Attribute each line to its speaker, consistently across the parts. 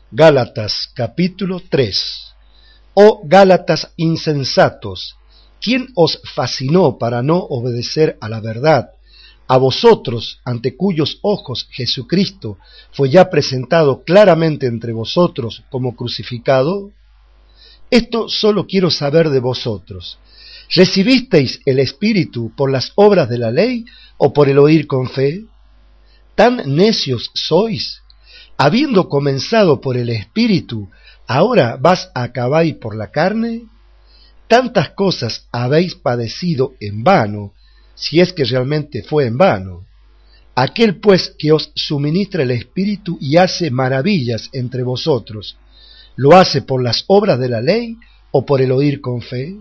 Speaker 1: Gálatas capítulo 3. Oh Gálatas insensatos, ¿quién os fascinó para no obedecer a la verdad? A vosotros, ante cuyos ojos Jesucristo fue ya presentado claramente entre vosotros como crucificado. Esto solo quiero saber de vosotros. ¿Recibisteis el Espíritu por las obras de la ley o por el oír con fe? ¿Tan necios sois? Habiendo comenzado por el Espíritu, ¿ahora acabáis por la carne? Tantas cosas habéis padecido en vano, si es que realmente fue en vano. Aquel pues que os suministra el Espíritu y hace maravillas entre vosotros, ¿lo hace por las obras de la ley o por el oír con fe?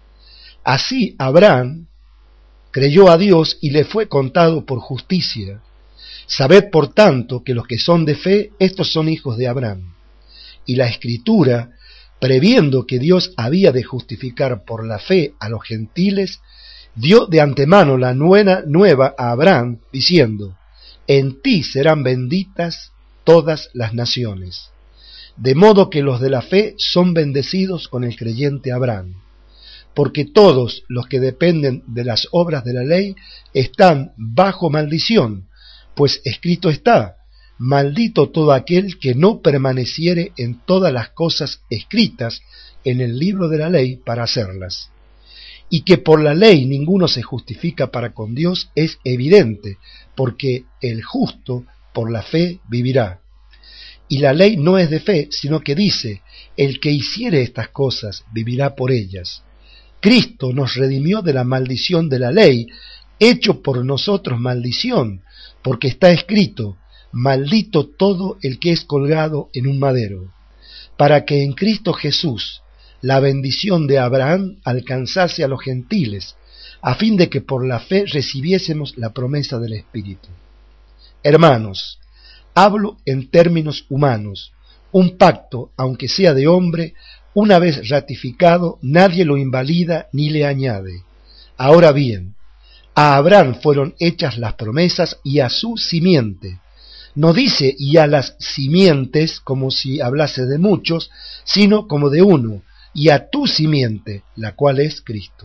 Speaker 1: Así Abraham creyó a Dios y le fue contado por justicia. Sabed por tanto que los que son de fe, estos son hijos de Abraham. Y la Escritura, previendo que Dios había de justificar por la fe a los gentiles, dio de antemano la buena nueva a Abraham, diciendo: en ti serán benditas todas las naciones. De modo que los de la fe son bendecidos con el creyente Abraham. Porque todos los que dependen de las obras de la ley están bajo maldición, pues escrito está: maldito todo aquel que no permaneciere en todas las cosas escritas en el libro de la ley para hacerlas. Y que por la ley ninguno se justifica para con Dios es evidente, porque el justo por la fe vivirá. Y la ley no es de fe, sino que dice: el que hiciere estas cosas vivirá por ellas. Cristo nos redimió de la maldición de la ley, hecho por nosotros maldición, porque está escrito: maldito todo el que es colgado en un madero, para que en Cristo Jesús la bendición de Abraham alcanzase a los gentiles, a fin de que por la fe recibiésemos la promesa del Espíritu. Hermanos, hablo en términos humanos. Un pacto, aunque sea de hombre, una vez ratificado, nadie lo invalida ni le añade. Ahora bien, a Abraham fueron hechas las promesas y a su simiente. No dice y a las simientes como si hablase de muchos, sino como de uno, y a tu simiente, la cual es Cristo.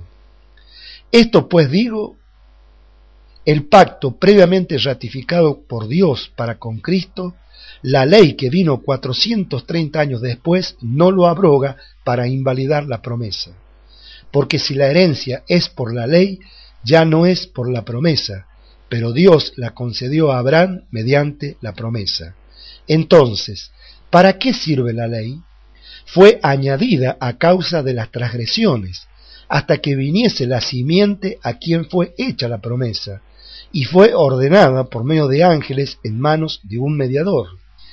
Speaker 1: Esto pues digo: el pacto previamente ratificado por Dios para con Cristo, la ley que vino 430 años después no lo abroga para invalidar la promesa. Porque si la herencia es por la ley, ya no es por la promesa, pero Dios la concedió a Abraham mediante la promesa. Entonces, ¿para qué sirve la ley? Fue añadida a causa de las transgresiones, hasta que viniese la simiente a quien fue hecha la promesa, y fue ordenada por medio de ángeles en manos de un mediador.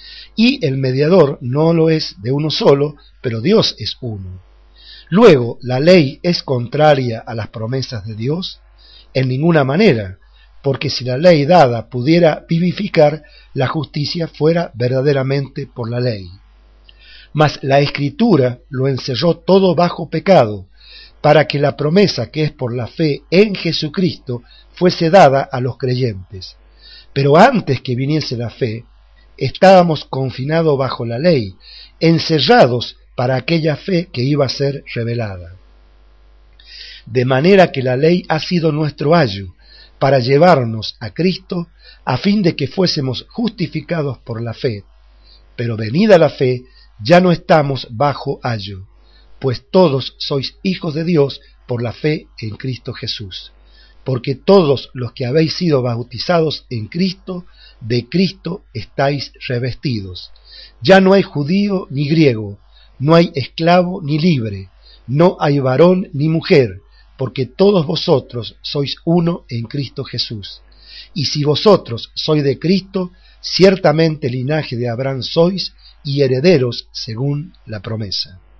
Speaker 1: Y el mediador no lo es de uno solo, pero Dios es uno. Luego, ¿la ley es contraria a las promesas de Dios? En ninguna manera, porque si la ley dada pudiera vivificar, la justicia fuera verdaderamente por la ley. Mas la Escritura lo encerró todo bajo pecado, para que la promesa que es por la fe en Jesucristo fuese dada a los creyentes. Pero antes que viniese la fe, estábamos confinados bajo la ley, encerrados para aquella fe que iba a ser revelada. De manera que la ley ha sido nuestro ayo, para llevarnos a Cristo, a fin de que fuésemos justificados por la fe. Pero venida la fe, ya no estamos bajo ayo, pues todos sois hijos de Dios por la fe en Cristo Jesús. Porque todos los que habéis sido bautizados en Cristo, de Cristo estáis revestidos. Ya no hay judío ni griego, no hay esclavo ni libre, no hay varón ni mujer, porque todos vosotros sois uno en Cristo Jesús. Y si vosotros sois de Cristo, ciertamente linaje de Abraham sois, y herederos según la promesa.